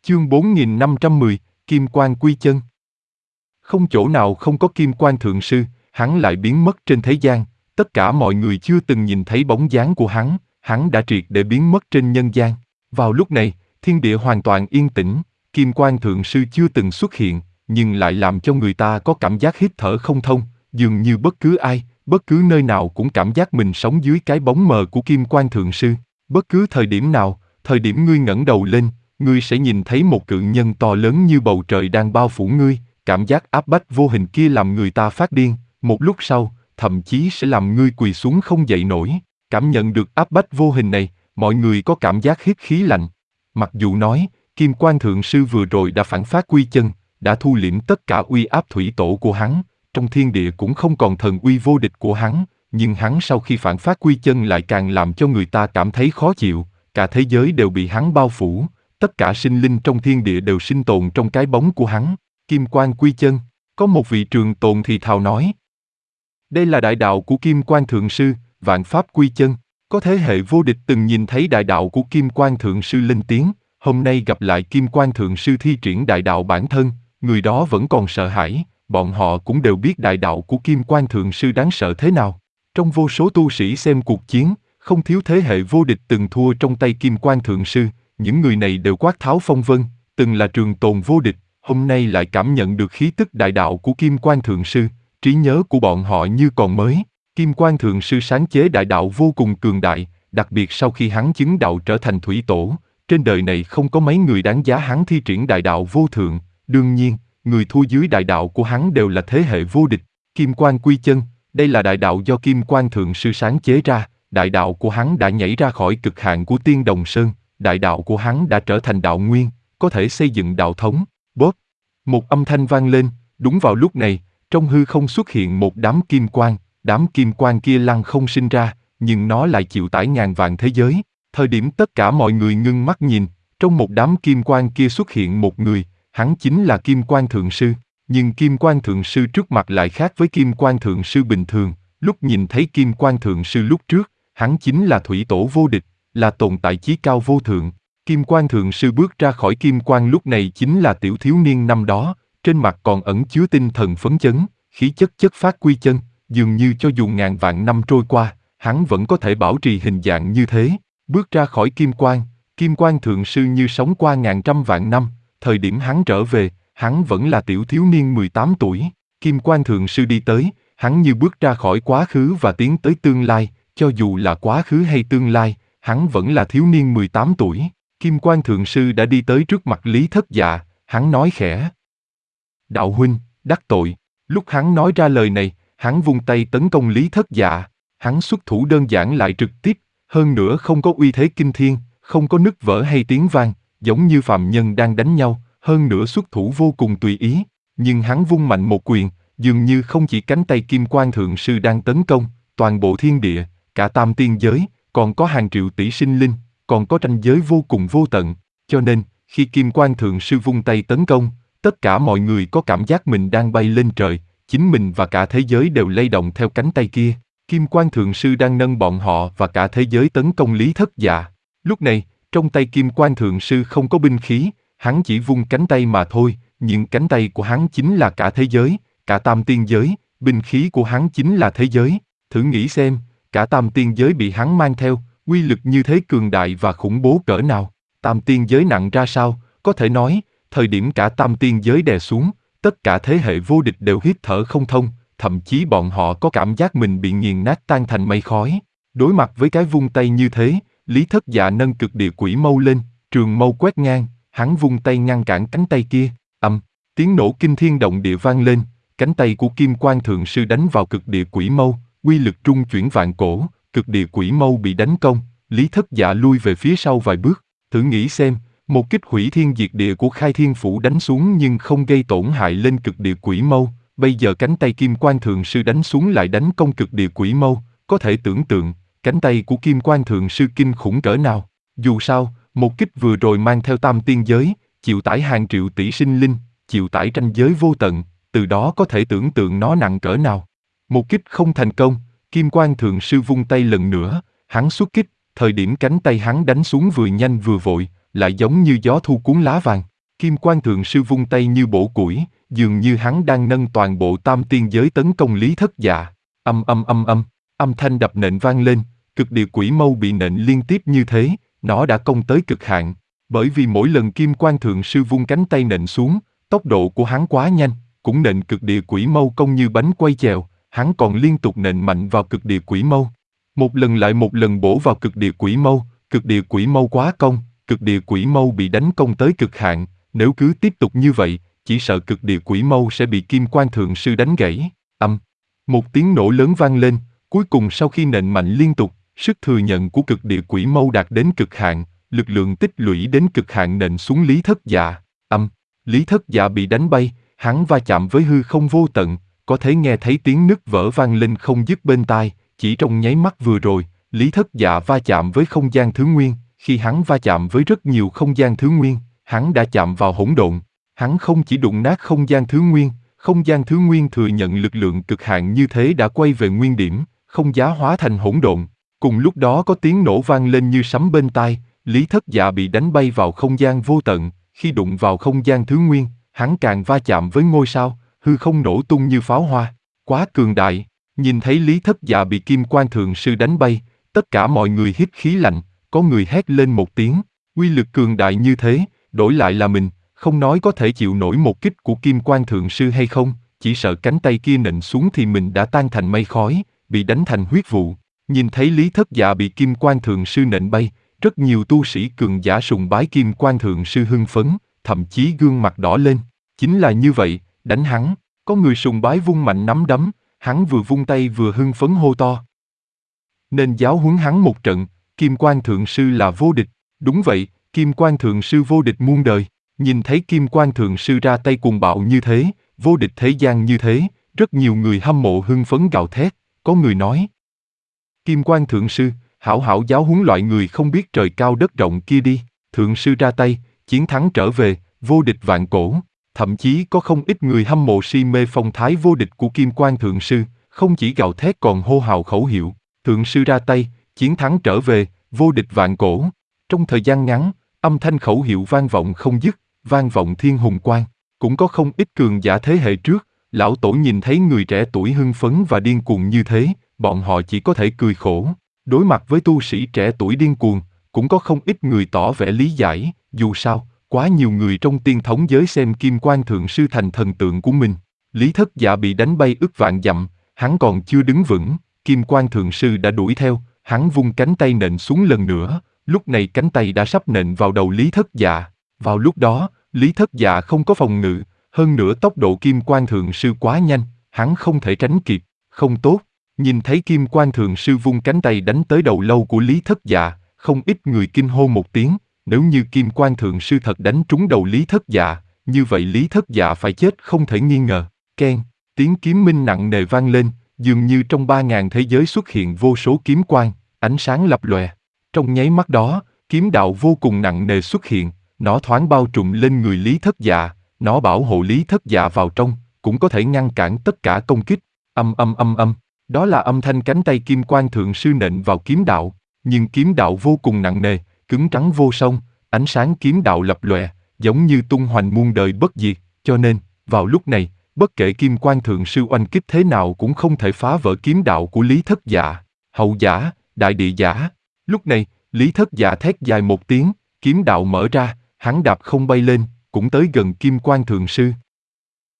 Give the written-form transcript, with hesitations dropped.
Chương 4510, Kim Quang quy chân. Không chỗ nào không có Kim Quang Thượng Sư, hắn lại biến mất trên thế gian, tất cả mọi người chưa từng nhìn thấy bóng dáng của hắn đã triệt để biến mất trên nhân gian. Vào lúc này, thiên địa hoàn toàn yên tĩnh, Kim Quang Thượng Sư chưa từng xuất hiện, nhưng lại làm cho người ta có cảm giác hít thở không thông, dường như bất cứ ai, bất cứ nơi nào cũng cảm giác mình sống dưới cái bóng mờ của Kim Quang Thượng Sư. Bất cứ thời điểm nào, thời điểm ngươi ngẩng đầu lên, ngươi sẽ nhìn thấy một cự nhân to lớn như bầu trời đang bao phủ ngươi, cảm giác áp bách vô hình kia làm người ta phát điên, một lúc sau, thậm chí sẽ làm ngươi quỳ xuống không dậy nổi. Cảm nhận được áp bách vô hình này, mọi người có cảm giác hít khí lạnh. Mặc dù nói, Kim Quang Thượng Sư vừa rồi đã phản phát quy chân, đã thu liễm tất cả uy áp thủy tổ của hắn, trong thiên địa cũng không còn thần uy vô địch của hắn, nhưng hắn sau khi phản phát quy chân lại càng làm cho người ta cảm thấy khó chịu, cả thế giới đều bị hắn bao phủ, tất cả sinh linh trong thiên địa đều sinh tồn trong cái bóng của hắn. Kim Quang quy chân, có một vị trường tồn thì thào nói. Đây là đại đạo của Kim Quang Thượng Sư, vạn pháp quy chân. Có thế hệ vô địch từng nhìn thấy đại đạo của Kim Quang Thượng Sư lên tiếng, hôm nay gặp lại Kim Quang Thượng Sư thi triển đại đạo bản thân, người đó vẫn còn sợ hãi, bọn họ cũng đều biết đại đạo của Kim Quang Thượng Sư đáng sợ thế nào. Trong vô số tu sĩ xem cuộc chiến, không thiếu thế hệ vô địch từng thua trong tay Kim Quang Thượng Sư, những người này đều quát tháo phong vân, từng là trường tồn vô địch, hôm nay lại cảm nhận được khí tức đại đạo của Kim Quang Thượng Sư, trí nhớ của bọn họ như còn mới. Kim Quang Thượng Sư sáng chế đại đạo vô cùng cường đại, đặc biệt sau khi hắn chứng đạo trở thành thủy tổ, trên đời này không có mấy người đáng giá hắn thi triển đại đạo vô thượng, đương nhiên, người thua dưới đại đạo của hắn đều là thế hệ vô địch. Kim Quang quy chân, đây là đại đạo do Kim Quang Thượng Sư sáng chế ra, đại đạo của hắn đã nhảy ra khỏi cực hạn của Tiên Đồng Sơn, đại đạo của hắn đã trở thành đạo nguyên, có thể xây dựng đạo thống. Bốp! Một âm thanh vang lên, đúng vào lúc này, trong hư không xuất hiện một đám kim quang kia lăng không sinh ra, nhưng nó lại chịu tải ngàn vạn thế giới. Thời điểm tất cả mọi người ngưng mắt nhìn, trong một đám kim quang kia xuất hiện một người, hắn chính là Kim Quang Thượng Sư. Nhưng Kim Quang Thượng Sư trước mặt lại khác với Kim Quang Thượng Sư bình thường, lúc nhìn thấy Kim Quang Thượng Sư lúc trước, hắn chính là thủy tổ vô địch, là tồn tại chí cao vô thượng. Kim Quang Thượng Sư bước ra khỏi kim quang lúc này chính là tiểu thiếu niên năm đó, trên mặt còn ẩn chứa tinh thần phấn chấn, khí chất chất phát quy chân, dường như cho dù ngàn vạn năm trôi qua, hắn vẫn có thể bảo trì hình dạng như thế. Bước ra khỏi Kim Quang Thượng Sư như sống qua ngàn trăm vạn năm, thời điểm hắn trở về, hắn vẫn là tiểu thiếu niên 18 tuổi. Kim Quang Thượng Sư đi tới, hắn như bước ra khỏi quá khứ và tiến tới tương lai, cho dù là quá khứ hay tương lai, hắn vẫn là thiếu niên 18 tuổi. Kim Quang Thượng Sư đã đi tới trước mặt Lý Thất Dạ, hắn nói khẽ. Đạo huynh, đắc tội. Lúc hắn nói ra lời này, hắn vung tay tấn công Lý Thất Dạ. Hắn xuất thủ đơn giản lại trực tiếp, hơn nữa không có uy thế kinh thiên, không có nứt vỡ hay tiếng vang, giống như phàm nhân đang đánh nhau, hơn nữa xuất thủ vô cùng tùy ý. Nhưng hắn vung mạnh một quyền, dường như không chỉ cánh tay Kim Quang Thượng Sư đang tấn công, toàn bộ thiên địa, cả tam tiên giới, còn có hàng triệu tỷ sinh linh, còn có ranh giới vô cùng vô tận, cho nên, khi Kim Quang Thượng Sư vung tay tấn công, tất cả mọi người có cảm giác mình đang bay lên trời, chính mình và cả thế giới đều lay động theo cánh tay kia. Kim Quang Thượng Sư đang nâng bọn họ và cả thế giới tấn công Lý Thất Dạ. Lúc này, trong tay Kim Quang Thượng Sư không có binh khí, hắn chỉ vung cánh tay mà thôi, nhưng cánh tay của hắn chính là cả thế giới, cả tam tiên giới, binh khí của hắn chính là thế giới. Thử nghĩ xem, cả tam tiên giới bị hắn mang theo, uy lực như thế cường đại và khủng bố cỡ nào, tam tiên giới nặng ra sao, có thể nói, thời điểm cả tam tiên giới đè xuống, tất cả thế hệ vô địch đều hít thở không thông, thậm chí bọn họ có cảm giác mình bị nghiền nát tan thành mây khói. Đối mặt với cái vung tay như thế, Lý Thất Dạ nâng cực địa quỷ mâu lên, trường mâu quét ngang, hắn vung tay ngăn cản cánh tay kia, tiếng nổ kinh thiên động địa vang lên, cánh tay của Kim Quang Thượng Sư đánh vào cực địa quỷ mâu, uy lực trung chuyển vạn cổ, cực địa quỷ mâu bị đánh công, Lý Thất Dạ lui về phía sau vài bước. Thử nghĩ xem, một kích hủy thiên diệt địa của Khai Thiên Phủ đánh xuống nhưng không gây tổn hại lên cực địa quỷ mâu, bây giờ cánh tay Kim Quang Thượng Sư đánh xuống lại đánh công cực địa quỷ mâu, có thể tưởng tượng, cánh tay của Kim Quang Thượng Sư kinh khủng cỡ nào. Dù sao, một kích vừa rồi mang theo tam tiên giới, chịu tải hàng triệu tỷ sinh linh, chịu tải ranh giới vô tận, từ đó có thể tưởng tượng nó nặng cỡ nào. Một kích không thành công, Kim Quang Thượng Sư vung tay lần nữa, hắn xuất kích, thời điểm cánh tay hắn đánh xuống vừa nhanh vừa vội, lại giống như gió thu cuốn lá vàng. Kim Quan Thượng Sư vung tay như bổ củi, dường như hắn đang nâng toàn bộ tam tiên giới tấn công Lý Thất Dạ. Âm thanh đập nện vang lên, cực địa quỷ mâu bị nện liên tiếp như thế, nó đã công tới cực hạn. Bởi vì mỗi lần Kim Quan Thượng Sư vung cánh tay nện xuống, tốc độ của hắn quá nhanh, cũng nện cực địa quỷ mâu công như bánh quay chèo, hắn còn liên tục nện mạnh vào cực địa quỷ mâu. Một lần lại một lần bổ vào cực địa quỷ mâu quá công, cực địa quỷ mâu bị đánh công tới cực hạn, nếu cứ tiếp tục như vậy, chỉ sợ cực địa quỷ mâu sẽ bị Kim Quan Thượng Sư đánh gãy. Một tiếng nổ lớn vang lên, cuối cùng sau khi nện mạnh liên tục, sức thừa nhận của cực địa quỷ mâu đạt đến cực hạn, lực lượng tích lũy đến cực hạn nện xuống Lý Thất Dạ. Lý Thất Dạ bị đánh bay, hắn va chạm với hư không vô tận, có thể nghe thấy tiếng nứt vỡ vang lên không dứt bên tai. Chỉ trong nháy mắt vừa rồi, Lý Thất Dạ va chạm với không gian thứ nguyên, khi hắn va chạm với rất nhiều không gian thứ nguyên, hắn đã chạm vào hỗn độn. Hắn không chỉ đụng nát không gian thứ nguyên thừa nhận lực lượng cực hạn như thế đã quay về nguyên điểm, không giá hóa thành hỗn độn. Cùng lúc đó có tiếng nổ vang lên như sấm bên tai, Lý Thất Dạ bị đánh bay vào không gian vô tận, khi đụng vào không gian thứ nguyên, hắn càng va chạm với ngôi sao, hư không nổ tung như pháo hoa, quá cường đại. Nhìn thấy Lý Thất Dạ bị Kim Quan Thượng Sư đánh bay, tất cả mọi người hít khí lạnh, có người hét lên một tiếng, uy lực cường đại như thế, đổi lại là mình, không nói có thể chịu nổi một kích của Kim Quan Thượng Sư hay không, chỉ sợ cánh tay kia nện xuống thì mình đã tan thành mây khói, bị đánh thành huyết vụ. Nhìn thấy Lý Thất Dạ bị Kim Quan Thượng Sư nện bay, rất nhiều tu sĩ cường giả sùng bái Kim Quan Thượng Sư hưng phấn, thậm chí gương mặt đỏ lên. Chính là như vậy, đánh hắn, có người sùng bái vung mạnh nắm đấm, hắn vừa vung tay vừa hưng phấn hô to. Nên giáo huấn hắn một trận, Kim Quan Thượng Sư là vô địch. Đúng vậy, Kim Quan Thượng Sư vô địch muôn đời. Nhìn thấy Kim Quan Thượng Sư ra tay cuồng bạo như thế, vô địch thế gian như thế, rất nhiều người hâm mộ hưng phấn gào thét. Có người nói, Kim Quan Thượng Sư, hảo hảo giáo huấn loại người không biết trời cao đất rộng kia đi. Thượng Sư ra tay, chiến thắng trở về, vô địch vạn cổ. Thậm chí có không ít người hâm mộ si mê phong thái vô địch của Kim Quan Thượng Sư, không chỉ gào thét còn hô hào khẩu hiệu, Thượng Sư ra tay, chiến thắng trở về, vô địch vạn cổ. Trong thời gian ngắn, âm thanh khẩu hiệu vang vọng không dứt, vang vọng thiên hùng quan. Cũng có không ít cường giả thế hệ trước, lão tổ nhìn thấy người trẻ tuổi hưng phấn và điên cuồng như thế, bọn họ chỉ có thể cười khổ. Đối mặt với tu sĩ trẻ tuổi điên cuồng, cũng có không ít người tỏ vẻ lý giải, dù sao, quá nhiều người trong tiên thống giới xem Kim Quan Thượng Sư thành thần tượng của mình. Lý Thất Dạ bị đánh bay ức vạn dặm, hắn còn chưa đứng vững, Kim Quan Thượng Sư đã đuổi theo, hắn vung cánh tay nện xuống lần nữa, lúc này cánh tay đã sắp nện vào đầu Lý Thất Dạ. Vào lúc đó, Lý Thất Dạ không có phòng ngự, hơn nữa tốc độ Kim Quan Thượng Sư quá nhanh, hắn không thể tránh kịp, không tốt. Nhìn thấy Kim Quan Thượng Sư vung cánh tay đánh tới đầu lâu của Lý Thất Dạ, không ít người kinh hô một tiếng. Nếu như Kim Quan Thượng Sư thật đánh trúng đầu Lý Thất Dạ, như vậy Lý Thất Dạ phải chết không thể nghi ngờ. Keng, tiếng kiếm minh nặng nề vang lên, dường như trong 3000 thế giới xuất hiện vô số kiếm quang, ánh sáng lập lòe. Trong nháy mắt đó, kiếm đạo vô cùng nặng nề xuất hiện, nó thoáng bao trùm lên người Lý Thất Dạ, nó bảo hộ Lý Thất Dạ vào trong, cũng có thể ngăn cản tất cả công kích. Đó là âm thanh cánh tay Kim Quan Thượng Sư nện vào kiếm đạo, nhưng kiếm đạo vô cùng nặng nề, cứng trắng vô song, ánh sáng kiếm đạo lập lòe, giống như tung hoành muôn đời bất diệt, cho nên, vào lúc này, bất kể Kim Quan Thượng Sư oanh kích thế nào cũng không thể phá vỡ kiếm đạo của Lý Thất Dạ. Hậu giả, đại địa giả. Lúc này, Lý Thất Dạ thét dài một tiếng, kiếm đạo mở ra, hắn đạp không bay lên, cũng tới gần Kim Quan Thượng Sư.